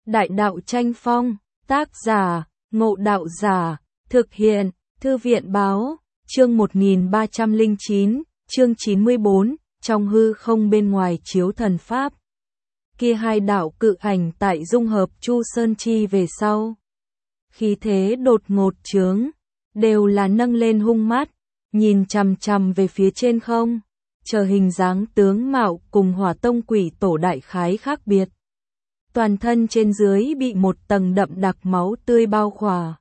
Đại đạo tranh phong, tác giả, Ngộ Đạo Giả, thực hiện, Thư viện báo, chương 1309, chương 94, trong hư không bên ngoài chiếu thần pháp. Kia hai đạo cự ảnh tại dung hợp Chu Sơn Chi về sau. Khí thế đột ngột chướng, đều là nâng lên hung mắt, nhìn chằm chằm về phía trên không, chờ hình dáng tướng mạo cùng Hỏa Tông Quỷ Tổ đại khái khác biệt. Toàn thân trên dưới bị một tầng đậm đặc máu tươi bao khỏa.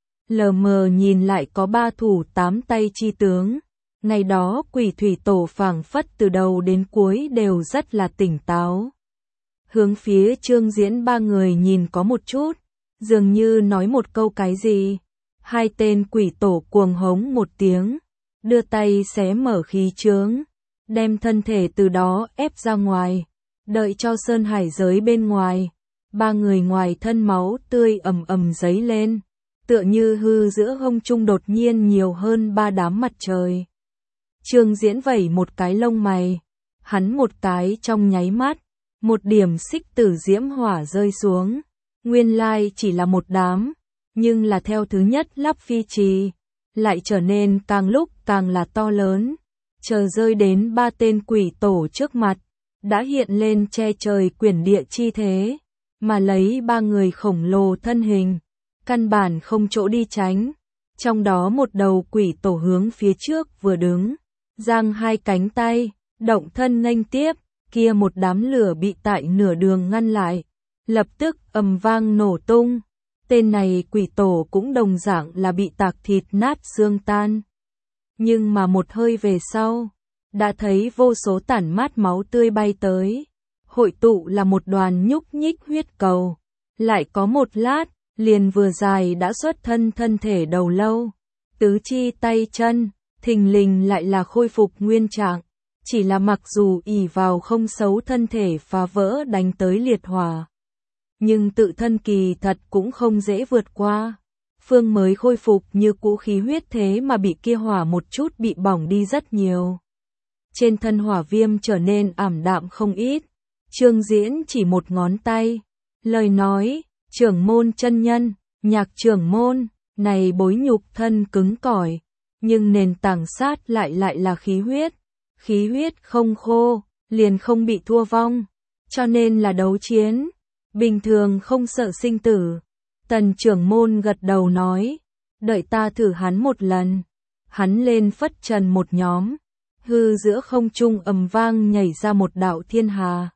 Lờ mờ nhìn lại có 3 thủ 8 tay chi tướng. Ngày đó Quỷ Thủy Tổ phảng phất từ đầu đến cuối đều rất là tỉnh táo. Hướng phía Trương Diễn 3 người nhìn có một chút, dường như nói một câu cái gì. Hai tên Quỷ Tổ cuồng hống một tiếng, đưa tay xé mở khí chướng, đem thân thể từ đó ép ra ngoài. Đợi cho sơn hải giới bên ngoài, 3 người ngoài thân máu tươi ầm ầm dấy lên, tựa như hư giữa hông trung đột nhiên nhiều hơn 3 đám mặt trời. Trương Diễn vẩy một cái lông mày, hắn một cái trong nháy mắt, một điểm xích tử diễm hỏa rơi xuống, nguyên lai chỉ là một đám, nhưng là theo thứ nhất lắp phi trì, lại trở nên càng lúc càng là to lớn, chờ rơi đến 3 tên Quỷ Tổ trước mặt. Đã hiện lên che trời quyển địa chi thế, mà lấy 3 người khổng lồ thân hình, căn bản không chỗ đi tránh. Trong đó một đầu Quỷ Tổ hướng phía trước vừa đứng, giang hai cánh tay, động thân nghênh tiếp, kia một đám lửa bị tại nửa đường ngăn lại, lập tức ầm vang nổ tung. Tên này Quỷ Tổ cũng đồng dạng là bị tạc thịt nát xương tan. Nhưng mà một hơi về sau, đã thấy vô số tản mát máu tươi bay tới, hội tụ là một đoàn nhúc nhích huyết cầu, lại có một lát, liền vừa dài đã xuất thân thân thể đầu lâu, tứ chi tay chân, thình lình lại là khôi phục nguyên trạng, chỉ là mặc dù ỷ vào không xấu thân thể phá vỡ đánh tới liệt hỏa, nhưng tự thân kỳ thật cũng không dễ vượt qua. Phương mới khôi phục như cũ khí huyết thế mà bị kia hỏa một chút bị bỏng đi rất nhiều. Trên thân hỏa viêm trở nên ảm đạm không ít. Trương Diễn chỉ một ngón tay. Lời nói, trưởng môn chân nhân, Nhạc trưởng môn, này bối nhục thân cứng cỏi, nhưng nền tảng sát lại là khí huyết. Khí huyết không khô, liền không bị thua vong, cho nên là đấu chiến. Bình thường không sợ sinh tử. Tần trưởng môn gật đầu nói, đợi ta thử hắn một lần. Hắn lên phất trần một nhóm. Hư giữa không trung ầm vang nhảy ra một đạo thiên hà.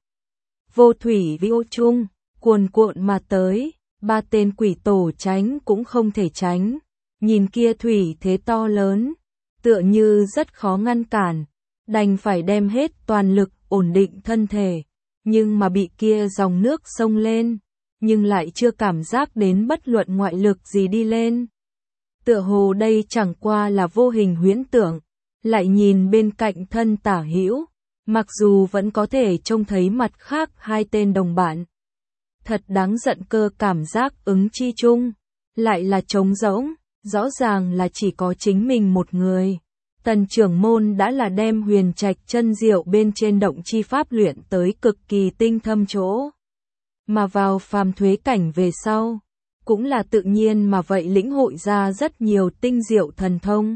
Vô thủy vi ô trung, cuồn cuộn mà tới, 3 tên Quỷ Tổ tránh cũng không thể tránh. Nhìn kia thủy thế to lớn, tựa như rất khó ngăn cản, đành phải đem hết toàn lực ổn định thân thể, nhưng mà bị kia dòng nước xông lên, nhưng lại chưa cảm giác đến bất luận ngoại lực gì đi lên. Tựa hồ đây chẳng qua là vô hình huyễn tưởng. Lại nhìn bên cạnh thân tả hữu, mặc dù vẫn có thể trông thấy mặt khác 2 tên đồng bạn. Thật đáng giận, cơ cảm giác ứng chi chung, lại là trống rỗng, rõ ràng là chỉ có chính mình một người. Tần trưởng môn đã là đem huyền trạch chân diệu bên trên động chi pháp luyện tới cực kỳ tinh thâm chỗ. Mà vào phàm thuế cảnh về sau, cũng là tự nhiên mà vậy lĩnh hội ra rất nhiều tinh diệu thần thông.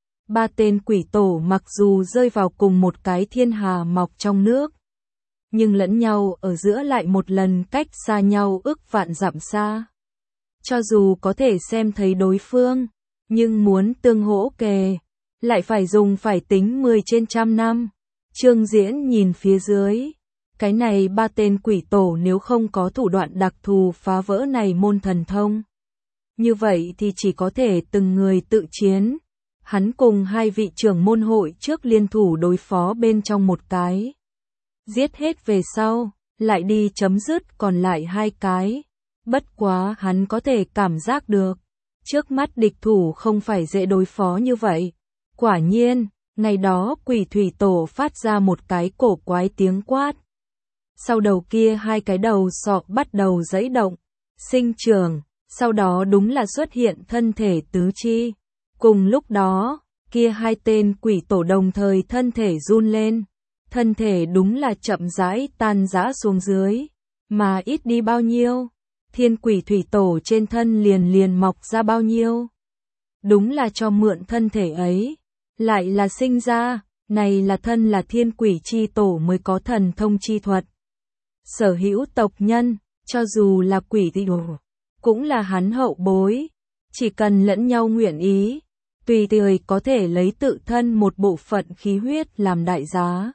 3 tên Quỷ Tổ mặc dù rơi vào cùng một cái thiên hà mọc trong nước, nhưng lẫn nhau ở giữa lại một lần cách xa nhau ước vạn dặm xa. Cho dù có thể xem thấy đối phương, nhưng muốn tương hỗ kề, lại phải tính 10 trên trăm năm. Trương Diễn nhìn phía dưới, cái này 3 tên Quỷ Tổ nếu không có thủ đoạn đặc thù phá vỡ này môn thần thông, như vậy thì chỉ có thể từng người tự chiến. Hắn cùng 2 vị trưởng môn hội trước liên thủ đối phó bên trong một cái. Giết hết về sau, lại đi chấm dứt còn lại 2 cái. Bất quá hắn có thể cảm giác được, trước mắt địch thủ không phải dễ đối phó như vậy. Quả nhiên, ngày đó Quỷ Thủy Tổ phát ra một cái cổ quái tiếng quát. Sau đầu kia 2 cái đầu sọ bắt đầu giãy động, sinh trưởng, sau đó đúng là xuất hiện thân thể tứ chi. Cùng lúc đó, kia 2 tên Quỷ Tổ đồng thời thân thể run lên, thân thể đúng là chậm rãi tan rã xuống dưới, mà ít đi bao nhiêu, thiên quỷ thủy tổ trên thân liền liền mọc ra bao nhiêu. Đúng là cho mượn thân thể ấy, lại là sinh ra, này là thân là thiên quỷ chi tổ mới có thần thông chi thuật. Sở hữu tộc nhân, cho dù là quỷ thị đồ, cũng là hắn hậu bối, chỉ cần lẫn nhau nguyện ý, tùy thời có thể lấy tự thân một bộ phận khí huyết làm đại giá,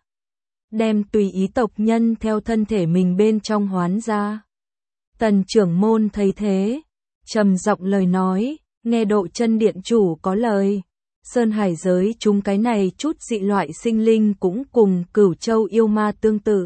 đem tùy ý tộc nhân theo thân thể mình bên trong hoán ra. Tần trưởng môn thấy thế, trầm giọng lời nói, nghe Độ Chân điện chủ có lời, Sơn Hải giới chúng cái này chút dị loại sinh linh cũng cùng Cửu Châu yêu ma tương tự.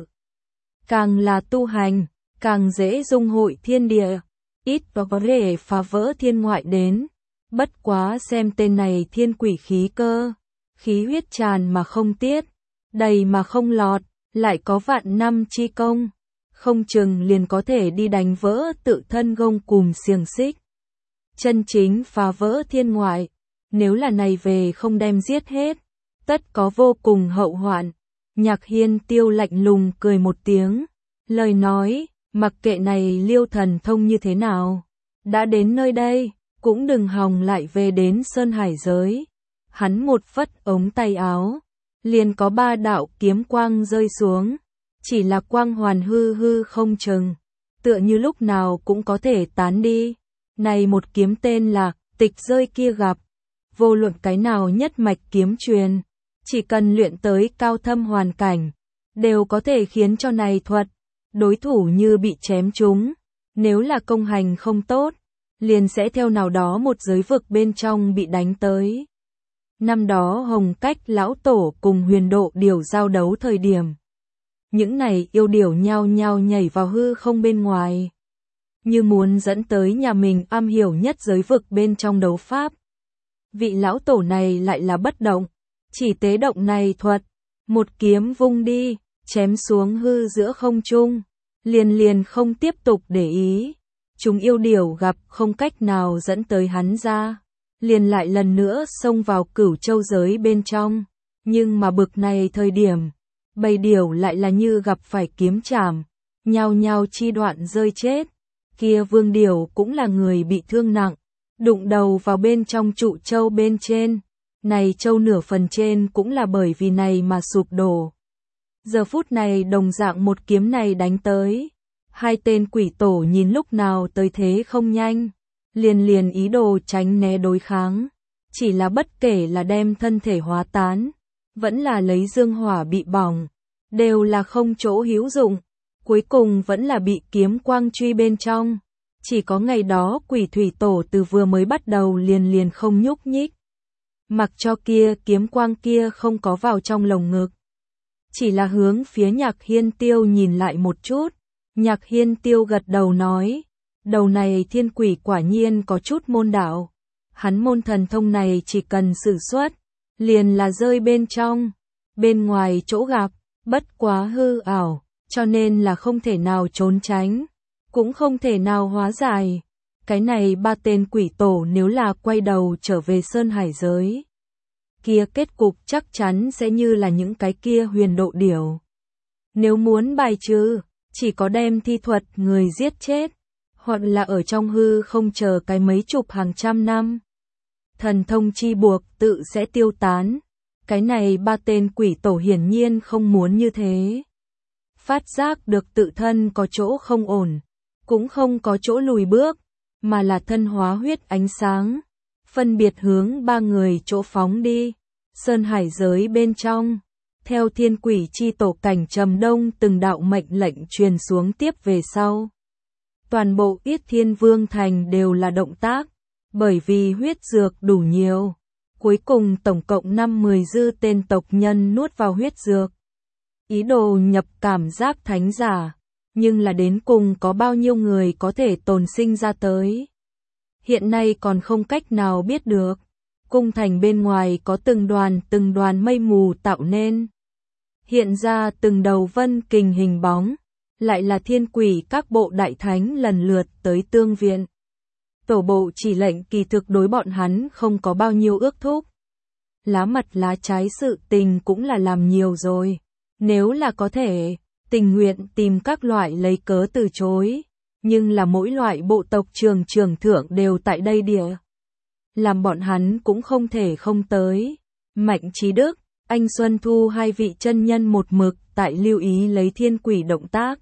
Càng là tu hành, càng dễ dung hội thiên địa, ít có thể phá vỡ thiên ngoại đến. Bất quá xem tên này thiên quỷ khí cơ, khí huyết tràn mà không tiết, đầy mà không lọt, lại có vạn năm chi công, không chừng liền có thể đi đánh vỡ tự thân gông cùm xiềng xích. Chân chính phá vỡ thiên ngoại, nếu là này về không đem giết hết, tất có vô cùng hậu hoạn. Nhạc Hiên Tiêu lạnh lùng cười một tiếng, lời nói, mặc kệ này Liêu thần thông như thế nào, đã đến nơi đây, cũng đừng hòng lại về đến Sơn Hải giới. Hắn một phất ống tay áo, liền có 3 đạo kiếm quang rơi xuống, chỉ là quang hoàn hư hư không chừng, tựa như lúc nào cũng có thể tán đi. Này một kiếm tên là Tịch Rơi kia gặp, vô luận cái nào nhất mạch kiếm truyền, chỉ cần luyện tới cao thâm hoàn cảnh, đều có thể khiến cho này thuật, đối thủ như bị chém trúng, nếu là công hành không tốt, liền sẽ theo nào đó một giới vực bên trong bị đánh tới. Năm đó Hồng Cách lão tổ cùng Huyền Độ Điểu giao đấu thời điểm, những này yêu điểu nhao nhao nhảy vào hư không bên ngoài, như muốn dẫn tới nhà mình am hiểu nhất giới vực bên trong đấu pháp. Vị lão tổ này lại là bất động, chỉ tế động này thuật, một kiếm vung đi, chém xuống hư giữa không trung, liền liền không tiếp tục để ý. Chúng yêu điểu gặp không cách nào dẫn tới hắn ra, liền lại lần nữa xông vào Cửu Châu giới bên trong, nhưng mà bực này thời điểm, bầy điểu lại là như gặp phải kiếm chảm, nhao nhao chi đoạn rơi chết. Kia Vương Điểu cũng là người bị thương nặng, đụng đầu vào bên trong trụ châu bên trên, này châu nửa phần trên cũng là bởi vì này mà sụp đổ. Giờ phút này đồng dạng một kiếm này đánh tới, hai tên quỷ tổ nhìn lúc nào tới thế không nhanh, liền liền ý đồ tránh né đối kháng, chỉ là bất kể là đem thân thể hóa tán, vẫn là lấy dương hỏa bị bỏng, đều là không chỗ hữu dụng, cuối cùng vẫn là bị kiếm quang truy bên trong. Chỉ có ngày đó quỷ thủy tổ từ vừa mới bắt đầu liền liền không nhúc nhích, mặc cho kia kiếm quang kia không có vào trong lồng ngực, chỉ là hướng phía Nhạc Hiên Tiêu nhìn lại một chút. Nhạc Hiên Tiêu gật đầu nói, đầu này thiên quỷ quả nhiên có chút môn đạo, hắn môn thần thông này chỉ cần sử xuất, liền là rơi bên trong, bên ngoài chỗ gặp, bất quá hư ảo, cho nên là không thể nào trốn tránh, cũng không thể nào hóa giải. Cái này 3 tên quỷ tổ nếu là quay đầu trở về Sơn Hải giới, kia kết cục chắc chắn sẽ như là những cái kia Huyền Độ Điểu. Nếu muốn bài trừ, chỉ có đem thi thuật người giết chết, hoặc là ở trong hư không chờ cái mấy chục hàng trăm năm. Thần thông chi buộc tự sẽ tiêu tán. Cái này 3 tên quỷ tổ hiển nhiên không muốn như thế. Phát giác được tự thân có chỗ không ổn, cũng không có chỗ lùi bước, mà là thân hóa huyết ánh sáng, phân biệt hướng 3 người chỗ phóng đi. Sơn Hải giới bên trong, theo thiên quỷ chi tổ Cảnh Trầm Đông từng đạo mệnh lệnh truyền xuống tiếp về sau. Toàn bộ Yết Thiên Vương Thành đều là động tác, bởi vì huyết dược đủ nhiều. Cuối cùng tổng cộng 5-10 dư tên tộc nhân nuốt vào huyết dược. Ý đồ nhập cảm giác thánh giả, nhưng là đến cùng có bao nhiêu người có thể tồn sinh ra tới. Hiện nay còn không cách nào biết được. Cung thành bên ngoài có từng đoàn mây mù tạo nên. Hiện ra từng đầu vân kình hình bóng, lại là thiên quỷ các bộ đại thánh lần lượt tới tương viện. Tổ bộ chỉ lệnh kỳ thực đối bọn hắn không có bao nhiêu ước thúc. Lá mặt lá trái sự tình cũng là làm nhiều rồi. Nếu là có thể, tình nguyện tìm các loại lấy cớ từ chối. nhưng là mỗi loại bộ tộc trưởng thượng đều tại đây địa. Làm bọn hắn cũng không thể không tới. Mạnh Chí Đức, anh Xuân Thu hai vị chân nhân một mực tại lưu ý lấy thiên quỷ động tác.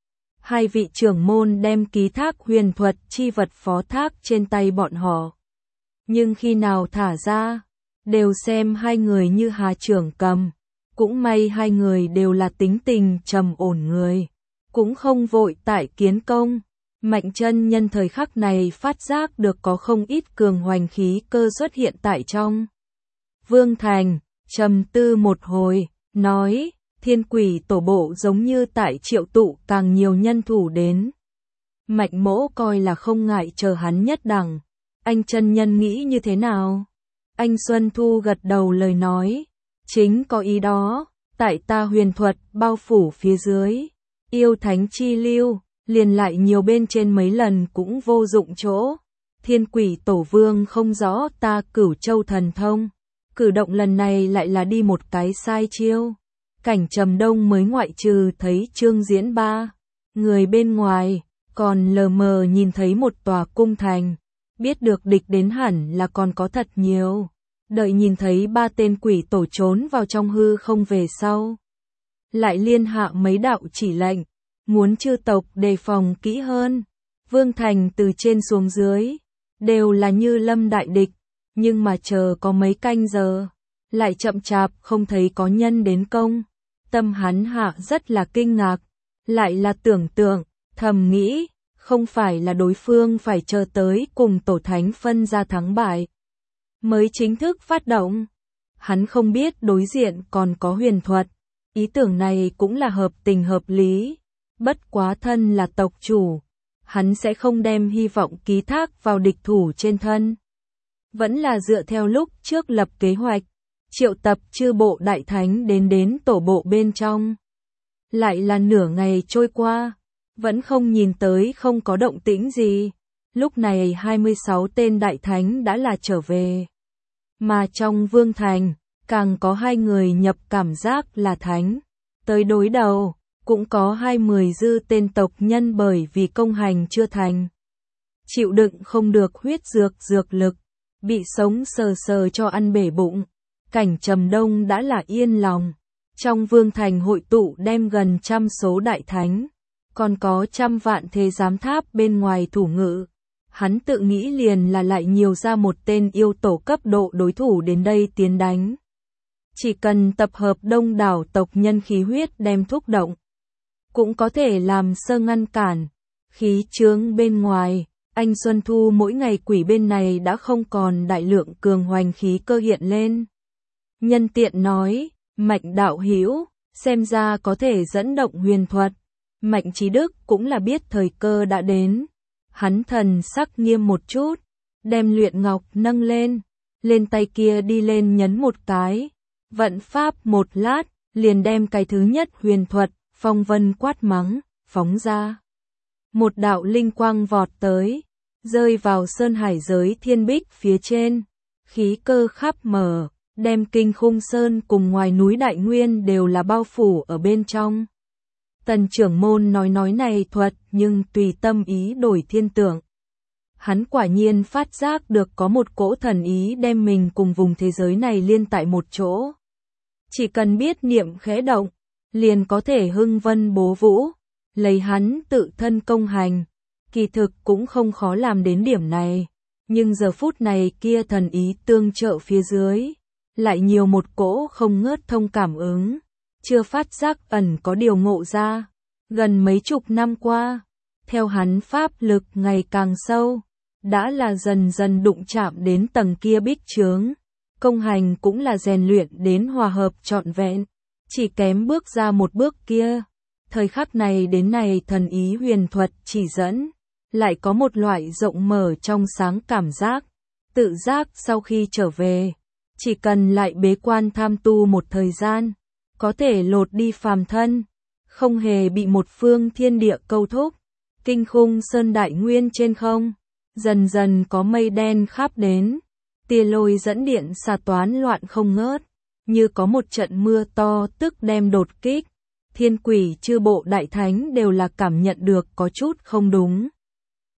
Hai vị trưởng môn đem ký thác huyền thuật chi vật phó thác trên tay bọn họ. Nhưng khi nào thả ra, đều xem hai người như hà trưởng cầm. Cũng may hai người đều là tính tình trầm ổn người. Cũng không vội tại kiến công. Mạnh chân nhân thời khắc này phát giác được có không ít cường hoành khí cơ xuất hiện tại trong. Vương Thành, trầm tư một hồi, nói, thiên quỷ tổ bộ giống như tại triệu tụ càng nhiều nhân thủ đến. Mạnh mỗ coi là không ngại chờ hắn nhất đẳng. Anh chân nhân nghĩ như thế nào? Anh Xuân Thu gật đầu lời nói. Chính có ý đó, tại ta huyền thuật bao phủ phía dưới. Yêu thánh chi lưu, liền lại nhiều bên trên mấy lần cũng vô dụng chỗ. Thiên quỷ tổ vương không rõ ta Cửu Châu thần thông. Cử động lần này lại là đi một cái sai chiêu. Cảnh Trầm Đông mới ngoại trừ thấy Trương Diễn ba người bên ngoài, còn lờ mờ nhìn thấy một tòa cung thành. Biết được địch đến hẳn là còn có thật nhiều. Đợi nhìn thấy ba tên quỷ tổ trốn vào trong hư không về sau. Lại liên hạ mấy đạo chỉ lệnh, muốn chư tộc đề phòng kỹ hơn. Vương Thành từ trên xuống dưới, đều là như lâm đại địch, nhưng mà chờ có mấy canh giờ, lại chậm chạp không thấy có nhân đến công. Tâm hắn hạ rất là kinh ngạc, lại là tưởng tượng, thầm nghĩ, không phải là đối phương phải chờ tới cùng tổ thánh phân ra thắng bại mới chính thức phát động. Hắn không biết đối diện còn có huyền thuật, ý tưởng này cũng là hợp tình hợp lý. Bất quá thân là tộc chủ, hắn sẽ không đem hy vọng ký thác vào địch thủ trên thân. Vẫn là dựa theo lúc trước lập kế hoạch, triệu tập chư bộ đại thánh đến tổ bộ bên trong. Lại là nửa ngày trôi qua, vẫn không nhìn tới không có động tĩnh gì. Lúc này 26 tên đại thánh đã là trở về. Mà trong Vương Thành, càng có 2 người nhập cảm giác là thánh. Tới đối đầu, cũng có 20 dư tên tộc nhân bởi vì công hành chưa thành. Chịu đựng không được huyết dược lực, bị sống sờ sờ cho ăn bể bụng. Cảnh Trầm Đông đã là yên lòng. Trong Vương Thành hội tụ đem gần trăm số đại thánh, còn có trăm vạn thế giám tháp bên ngoài thủ ngự. Hắn tự nghĩ liền là lại nhiều ra một tên yêu tổ cấp độ đối thủ đến đây tiến đánh. Chỉ cần tập hợp đông đảo tộc nhân khí huyết đem thúc động, cũng có thể làm sơ ngăn cản. Khí chướng bên ngoài, anh Xuân Thu mỗi ngày quỷ bên này đã không còn đại lượng cường hoành khí cơ hiện lên. Nhân tiện nói, Mạnh đạo hữu, xem ra có thể dẫn động huyền thuật. Mạnh Chí Đức cũng là biết thời cơ đã đến. Hắn thần sắc nghiêm một chút, đem luyện ngọc nâng lên tay kia đi lên nhấn một cái. Vận pháp một lát, liền đem cái thứ nhất huyền thuật, phong vân quát mắng, phóng ra. Một đạo linh quang vọt tới, rơi vào sơn hải giới thiên bích phía trên. Khí cơ khắp mở, đem Kinh Khung Sơn cùng ngoài núi Đại Nguyên đều là bao phủ ở bên trong. Tần trưởng môn nói này thuật nhưng tùy tâm ý đổi thiên tượng. Hắn quả nhiên phát giác được có một cỗ thần ý đem mình cùng vùng thế giới này liên tại một chỗ. Chỉ cần biết niệm khẽ động, liền có thể hưng vân bố vũ, lấy hắn tự thân công hành. Kỳ thực cũng không khó làm đến điểm này, nhưng giờ phút này kia thần ý tương trợ phía dưới, lại nhiều một cỗ không ngớt thông cảm ứng. Chưa phát giác ẩn có điều ngộ ra. Gần mấy chục năm qua, theo hắn pháp lực ngày càng sâu, đã là dần dần đụng chạm đến tầng kia bích chướng. Công hành cũng là rèn luyện đến hòa hợp trọn vẹn, chỉ kém bước ra một bước kia. Thời khắc này đến này thần ý huyền thuật chỉ dẫn, lại có một loại rộng mở trong sáng cảm giác, tự giác sau khi trở về, chỉ cần lại bế quan tham tu một thời gian, có thể lột đi phàm thân, không hề bị một phương thiên địa câu thúc. Kinh Khung Sơn Đại Nguyên trên không, dần dần có mây đen khắp đến, tia lôi dẫn điện xà toán loạn không ngớt, như có một trận mưa to tức đem đột kích. Thiên quỷ chư bộ đại thánh đều là cảm nhận được có chút không đúng.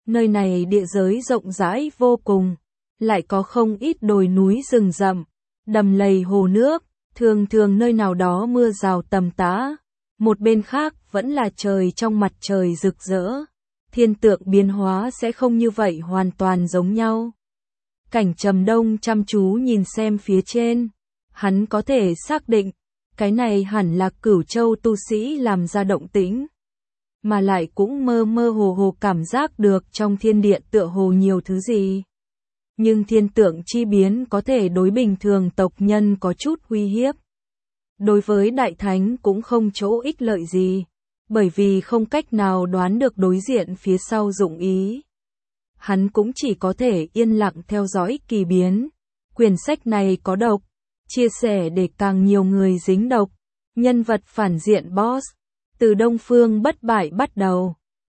Nơi này địa giới rộng rãi vô cùng, lại có không ít đồi núi rừng rậm, đầm lầy hồ nước, thường thường nơi nào đó mưa rào tầm tã, một bên khác vẫn là trời trong mặt trời rực rỡ. Thiên tượng biến hóa sẽ không như vậy hoàn toàn giống nhau. Cảnh Trầm Đông chăm chú nhìn xem phía trên, hắn có thể xác định, cái này hẳn là Cửu Châu tu sĩ làm ra động tĩnh, mà lại cũng mơ mơ hồ hồ cảm giác được trong thiên địa tựa hồ nhiều thứ gì. Nhưng thiên tượng chi biến có thể đối bình thường tộc nhân có chút uy hiếp. Đối với đại thánh cũng không chỗ ích lợi gì, bởi vì không cách nào đoán được đối diện phía sau dụng ý. Hắn cũng chỉ có thể yên lặng theo dõi kỳ biến. Quyển sách này có độc, chia sẻ để càng nhiều người dính độc. Nhân vật phản diện boss, từ Đông Phương bất bại bắt đầu.